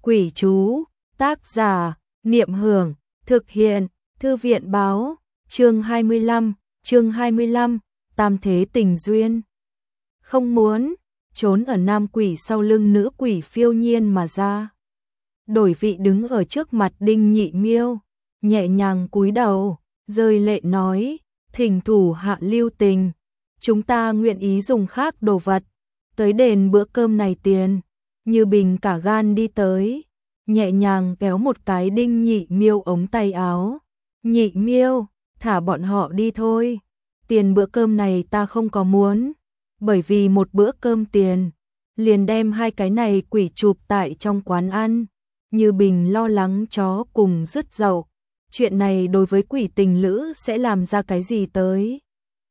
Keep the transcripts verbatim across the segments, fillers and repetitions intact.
Quỷ chú, tác giả, Niệm Hưởng, thực hiện, Thư viện báo, chương hai mươi lăm, chương hai mươi lăm, tam thế tình duyên. Không muốn, trốn ở nam quỷ sau lưng nữ quỷ phiêu nhiên mà ra. Đổi vị đứng ở trước mặt Đinh Nhị Miêu, nhẹ nhàng cúi đầu, rơi lệ nói, thỉnh thủ hạ lưu tình, chúng ta nguyện ý dùng khác đồ vật, tới đền bữa cơm này tiền. Như Bình cả gan đi tới, nhẹ nhàng kéo một cái Đinh Nhị Miêu ống tay áo. Nhị Miêu, thả bọn họ đi thôi, tiền bữa cơm này ta không có muốn, bởi vì một bữa cơm tiền, liền đem hai cái này quỷ chụp tại trong quán ăn. Như Bình lo lắng chó cùng rứt dậu, chuyện này đối với quỷ tình lữ sẽ làm ra cái gì tới.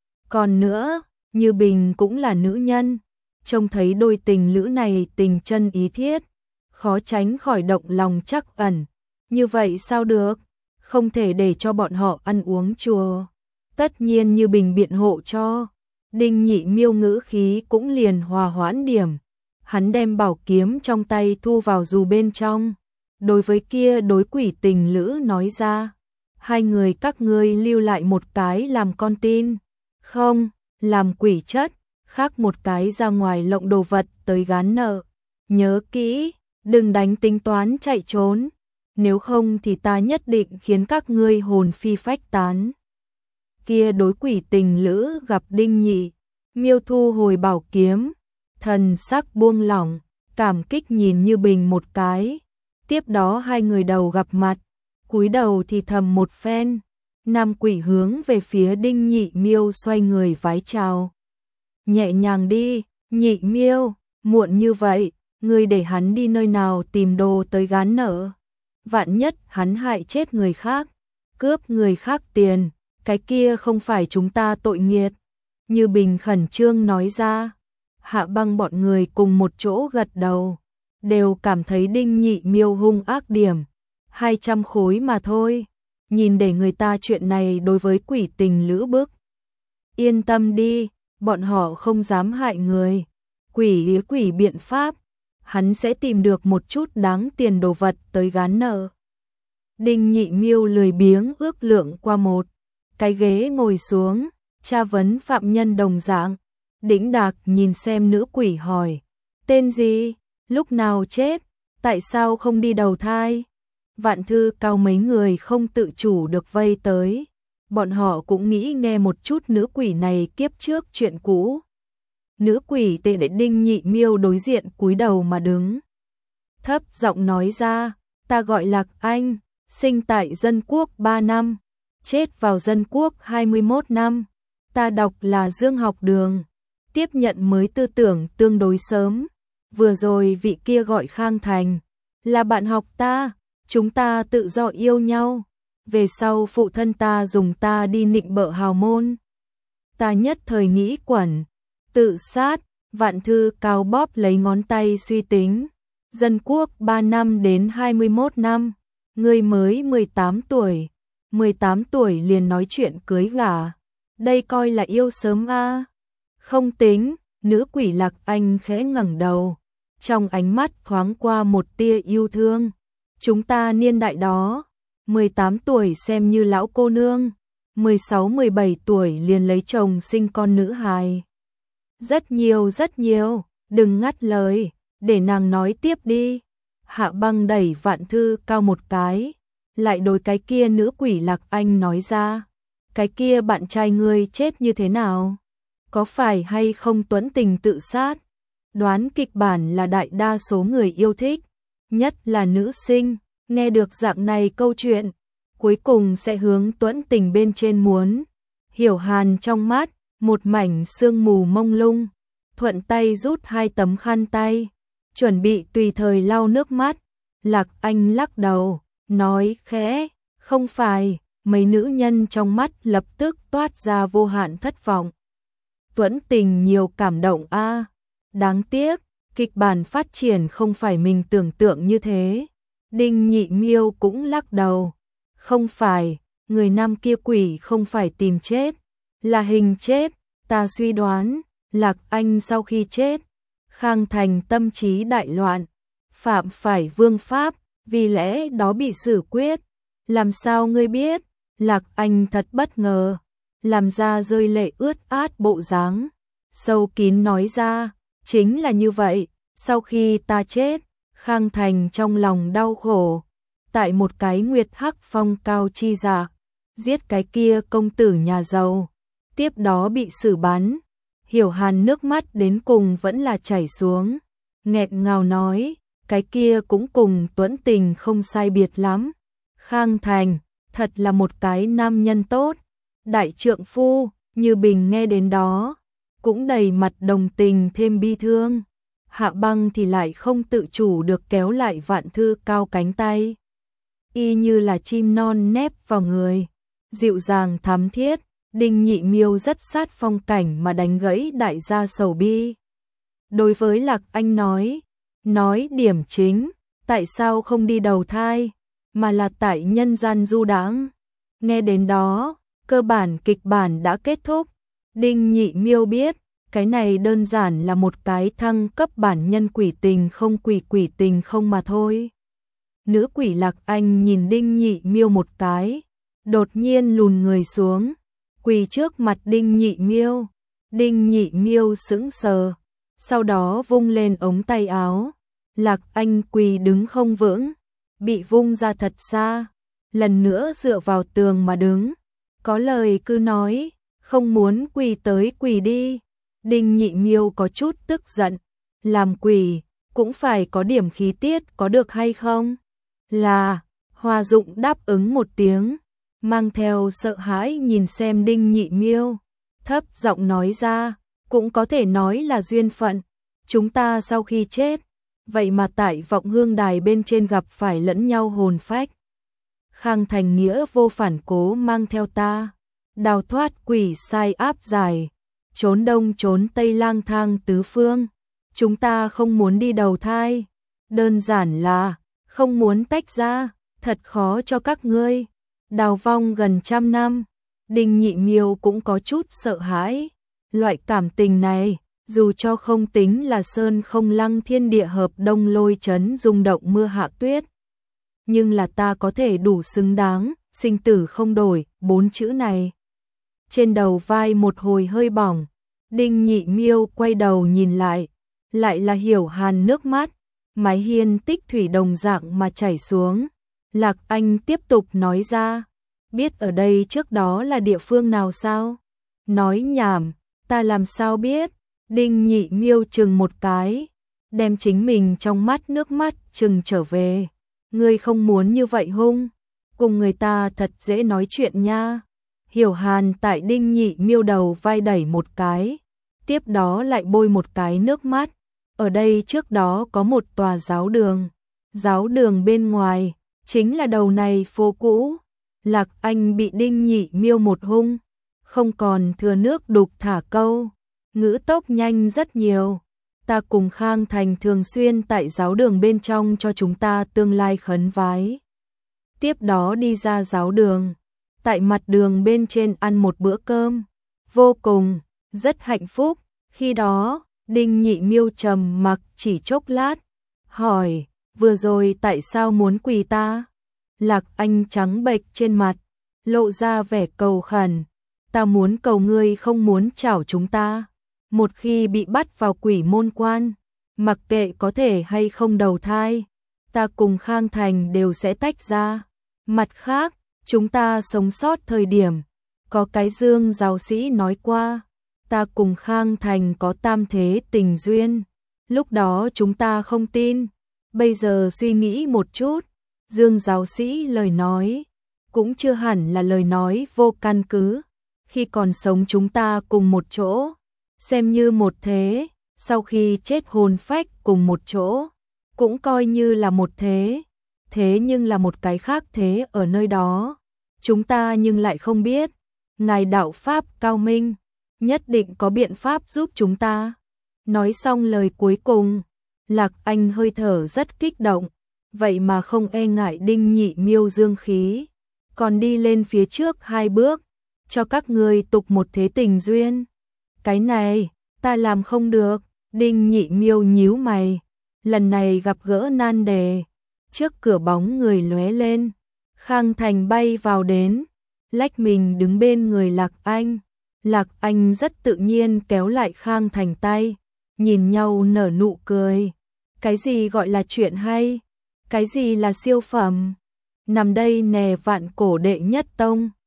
Còn nữa, Như Bình cũng là nữ nhân, trông thấy đôi tình lữ này tình chân ý thiết, khó tránh khỏi động lòng trắc ẩn. Như vậy sao được, không thể để cho bọn họ ăn uống chùa. Tất nhiên Như Bình biện hộ cho, Đinh Nhị Miêu ngữ khí cũng liền hòa hoãn điểm. Hắn đem bảo kiếm trong tay thu vào dù bên trong, đối với kia đối quỷ tình lữ nói ra, hai người các ngươi lưu lại một cái làm con tin, không, làm quỷ chất, khác một cái ra ngoài lộng đồ vật tới gán nợ. Nhớ kỹ, đừng đánh tính toán chạy trốn, nếu không thì ta nhất định khiến các ngươi hồn phi phách tán. Kia đối quỷ tình lữ gặp Đinh Nhị Miêu thu hồi bảo kiếm, thần sắc buông lỏng, cảm kích nhìn Như Bình một cái. Tiếp đó hai người đầu gặp mặt, cúi đầu thì thầm một phen. Nam quỷ hướng về phía Đinh Nhị Miêu xoay người vái chào. Nhẹ nhàng đi, Nhị Miêu, muộn như vậy, ngươi để hắn đi nơi nào tìm đồ tới gán nợ. Vạn nhất hắn hại chết người khác, cướp người khác tiền, cái kia không phải chúng ta tội nghiệt. Như Bình khẩn trương nói ra. Hạ Băng bọn người cùng một chỗ gật đầu, đều cảm thấy Đinh Nhị Miêu hung ác điểm. Hai trăm khối mà thôi, nhìn để người ta chuyện này đối với quỷ tình lữ bức. Yên tâm đi, bọn họ không dám hại người. Quỷ ý quỷ biện pháp, hắn sẽ tìm được một chút đáng tiền đồ vật tới gán nợ. Đinh Nhị Miêu lười biếng ước lượng qua một cái ghế ngồi xuống, tra vấn phạm nhân đồng dạng. Đĩnh Đạc nhìn xem nữ quỷ hỏi, tên gì, lúc nào chết, tại sao không đi đầu thai. Vạn Thư Cao mấy người không tự chủ được vây tới, bọn họ cũng nghĩ nghe một chút nữ quỷ này kiếp trước chuyện cũ. Nữ quỷ tệ để Đinh Nhị Miêu đối diện cúi đầu mà đứng, thấp giọng nói ra, ta gọi Lạc Anh, sinh tại Dân Quốc ba năm, chết vào Dân Quốc hai mươi mốt năm, ta đọc là Dương học đường, tiếp nhận mới tư tưởng tương đối sớm. Vừa rồi vị kia gọi Khang Thành, là bạn học ta, chúng ta tự do yêu nhau. Về sau phụ thân ta dùng ta đi nịnh bợ hào môn. Ta nhất thời nghĩ quẩn, tự sát. Vạn Thư Cao bóp lấy ngón tay suy tính. Dân Quốc ba năm đến hai mươi mốt năm, ngươi mới mười tám tuổi, mười tám tuổi liền nói chuyện cưới gả. Đây coi là yêu sớm a? À? Không tính, nữ quỷ Lạc Anh khẽ ngẩng đầu, trong ánh mắt thoáng qua một tia yêu thương. Chúng ta niên đại đó, mười tám tuổi xem như lão cô nương, mười sáu mười bảy tuổi liền lấy chồng sinh con nữ hài. Rất nhiều rất nhiều, đừng ngắt lời, để nàng nói tiếp đi. Hạ Băng đẩy Vạn Thư Cao một cái, lại đối cái kia nữ quỷ Lạc Anh nói ra, cái kia bạn trai ngươi chết như thế nào? Có phải hay không tuẫn tình tự sát? Đoán kịch bản là đại đa số người yêu thích, nhất là nữ sinh, nghe được dạng này câu chuyện, cuối cùng sẽ hướng tuẫn tình bên trên muốn. Hiểu Hàn trong mắt, một mảnh sương mù mông lung, thuận tay rút hai tấm khăn tay, chuẩn bị tùy thời lau nước mắt. Lạc Anh lắc đầu, nói khẽ, không phải. Mấy nữ nhân trong mắt lập tức toát ra vô hạn thất vọng. Tuẫn tình nhiều cảm động a, à. Đáng tiếc, kịch bản phát triển không phải mình tưởng tượng như thế. Đinh Nhị Miêu cũng lắc đầu, không phải, người nam kia quỷ không phải tìm chết, là hình chết. Ta suy đoán, Lạc Anh sau khi chết, Khang Thành tâm trí đại loạn, phạm phải vương pháp, vì lẽ đó bị xử quyết. Làm sao ngươi biết? Lạc Anh thật bất ngờ, làm ra rơi lệ ướt át bộ dáng. Sâu kín nói ra, chính là như vậy, sau khi ta chết, Khang Thành trong lòng đau khổ, tại một cái nguyệt hắc phong cao chi dạ, giết cái kia công tử nhà giàu, tiếp đó bị xử bắn. Hiểu Hàn nước mắt đến cùng vẫn là chảy xuống, nghẹn ngào nói, cái kia cũng cùng Tuấn Tình không sai biệt lắm. Khang Thành, thật là một cái nam nhân tốt, đại trượng phu. Như Bình nghe đến đó, cũng đầy mặt đồng tình thêm bi thương. Hạ Băng thì lại không tự chủ được kéo lại Vạn Thư Cao cánh tay, y như là chim non nép vào người, dịu dàng thắm thiết. Đinh Nhị Miêu rất sát phong cảnh mà đánh gãy đại gia sầu bi. Đối với Lạc Anh nói, nói điểm chính, tại sao không đi đầu thai, mà là tại nhân gian du đãng. Nghe đến đó, cơ bản kịch bản đã kết thúc. Đinh Nhị Miêu biết, cái này đơn giản là một cái thăng cấp bản nhân quỷ tình không quỷ quỷ tình không mà thôi. Nữ quỷ Lạc Anh nhìn Đinh Nhị Miêu một cái, đột nhiên lùn người xuống, quỳ trước mặt Đinh Nhị Miêu. Đinh Nhị Miêu sững sờ, sau đó vung lên ống tay áo. Lạc Anh quỳ đứng không vững, bị vung ra thật xa, lần nữa dựa vào tường mà đứng. Có lời cứ nói, không muốn quỳ tới quỳ đi. Đinh Nhị Miêu có chút tức giận, làm quỷ cũng phải có điểm khí tiết có được hay không? Là, Hoa Dụng đáp ứng một tiếng, mang theo sợ hãi nhìn xem Đinh Nhị Miêu, thấp giọng nói ra, cũng có thể nói là duyên phận, chúng ta sau khi chết, vậy mà tại vọng hương đài bên trên gặp phải lẫn nhau hồn phách. Khang Thành nghĩa vô phản cố mang theo ta, đào thoát quỷ sai áp giải, trốn đông trốn tây lang thang tứ phương. Chúng ta không muốn đi đầu thai, đơn giản là không muốn tách ra, thật khó cho các ngươi. Đào vong gần trăm năm, Đinh Nhị Miêu cũng có chút sợ hãi. Loại cảm tình này, dù cho không tính là sơn không lăng thiên địa hợp đông lôi chấn rung động mưa hạ tuyết, nhưng là ta có thể đủ xứng đáng, sinh tử không đổi, bốn chữ này. Trên đầu vai một hồi hơi bỏng, Đinh Nhị Miêu quay đầu nhìn lại, lại là Hiểu Hàn nước mắt, mái hiên tích thủy đồng dạng mà chảy xuống. Lạc Anh tiếp tục nói ra, biết ở đây trước đó là địa phương nào sao? Nói nhảm, ta làm sao biết? Đinh Nhị Miêu chừng một cái, đem chính mình trong mắt nước mắt chừng trở về. Ngươi không muốn như vậy hung, cùng người ta thật dễ nói chuyện nha. Hiểu Hàn tại Đinh Nhị Miêu đầu vai đẩy một cái, tiếp đó lại bôi một cái nước mắt. Ở đây trước đó có một tòa giáo đường, giáo đường bên ngoài chính là đầu này phố cũ. Lạc Anh bị Đinh Nhị Miêu một hung, không còn thừa nước đục thả câu, ngữ tốc nhanh rất nhiều. Ta cùng Khang Thành thường xuyên tại giáo đường bên trong cho chúng ta tương lai khấn vái. Tiếp đó đi ra giáo đường, tại mặt đường bên trên ăn một bữa cơm, vô cùng, rất hạnh phúc. Khi đó, Đinh Nhị Miêu trầm mặc chỉ chốc lát, hỏi, vừa rồi tại sao muốn quỳ ta? Lạc Anh trắng bệch trên mặt, lộ ra vẻ cầu khẩn, ta muốn cầu ngươi không muốn chảo chúng ta. Một khi bị bắt vào quỷ môn quan, mặc kệ có thể hay không đầu thai, ta cùng Khang Thành đều sẽ tách ra. Mặt khác, chúng ta sống sót thời điểm, có cái Dương giáo sĩ nói qua, ta cùng Khang Thành có tam thế tình duyên. Lúc đó chúng ta không tin, bây giờ suy nghĩ một chút, Dương giáo sĩ lời nói cũng chưa hẳn là lời nói vô căn cứ. Khi còn sống chúng ta cùng một chỗ, xem như một thế, sau khi chết hồn phách cùng một chỗ, cũng coi như là một thế. Thế nhưng là một cái khác thế ở nơi đó, chúng ta nhưng lại không biết. Ngài đạo pháp cao minh, nhất định có biện pháp giúp chúng ta. Nói xong lời cuối cùng, Lạc Anh hơi thở rất kích động, vậy mà không e ngại Đinh Nhị Miêu dương khí, còn đi lên phía trước hai bước, cho các người tục một thế tình duyên. Cái này, ta làm không được. Đinh Nhị Miêu nhíu mày, lần này gặp gỡ nan đề. Trước cửa bóng người lóe lên, Khang Thành bay vào đến, lách mình đứng bên người Lạc Anh. Lạc Anh rất tự nhiên kéo lại Khang Thành tay, nhìn nhau nở nụ cười. Cái gì gọi là chuyện hay? Cái gì là siêu phẩm? Nằm đây nè vạn cổ đệ nhất tông.